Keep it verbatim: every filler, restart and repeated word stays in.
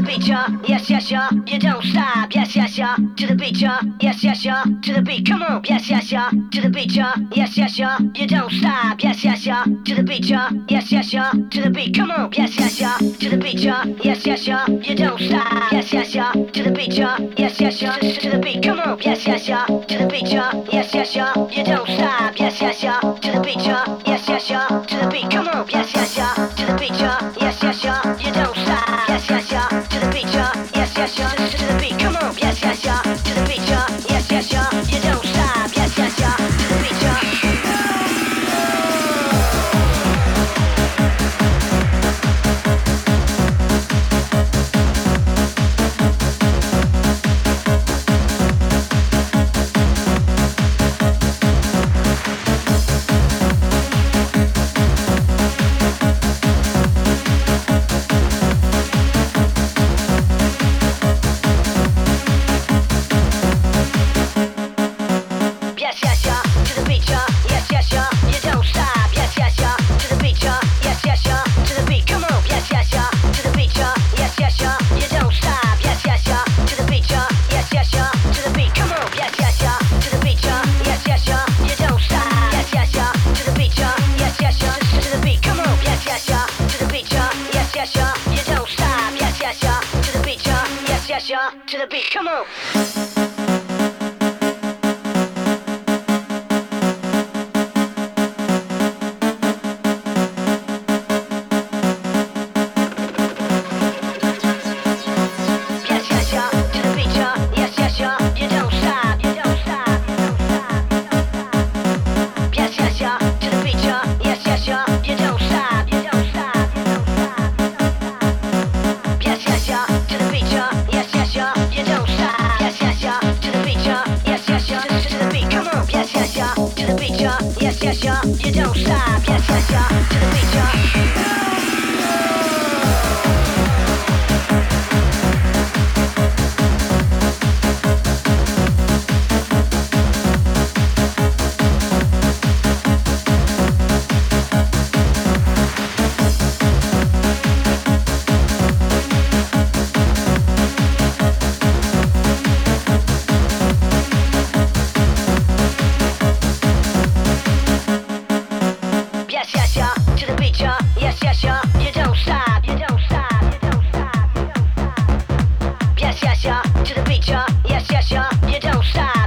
beat, y'all. Yes, yes, y'all. You don't stop. Yes, yes, y'all. To the beat, y'all. Yes, yes, y'all. To the beat. Come on. Yes, yes, y'all. To the beat, y'all. Yes, yes, y'all. You don't stop. Yes, yes, y'all. To the beat, y'all. Yes, yes, y'all. To the beat. Come on. Yes, yes, y'all. To the beat, y'all. Yes, yes, y'all. You don't stop. Yes, yes, y'all. To the beat, y'all. Yes, yes, y'all. To the beat. Come on. Yes, yes, y'all. To the beat, y'all. Yes, yes, y'all. You don't stop. Yes, yes, y'all. To the beat, y'all. Yes, yes, y'all. To the beat. Come on. Yes, yes, y'all. To the beat, y'all. Yes, yes, y'all. You don't stop. Yes, yes, y'all. To the beat, y'all. Yes, yes, y'all. To the beat. Come on. Yes, yes, y'all. To the beat, y'all. Yes, yes, y'all. You don't stop. Yes, yes, y'all. To the beat, y'all. To the beat, come on. Yes, yes, y'all. You don't stop. Yes, yes, y'all. To the beat, y'all. Yes, yes, y'all. To the beat, y'all. Yes, yes, y'all. You don't stop.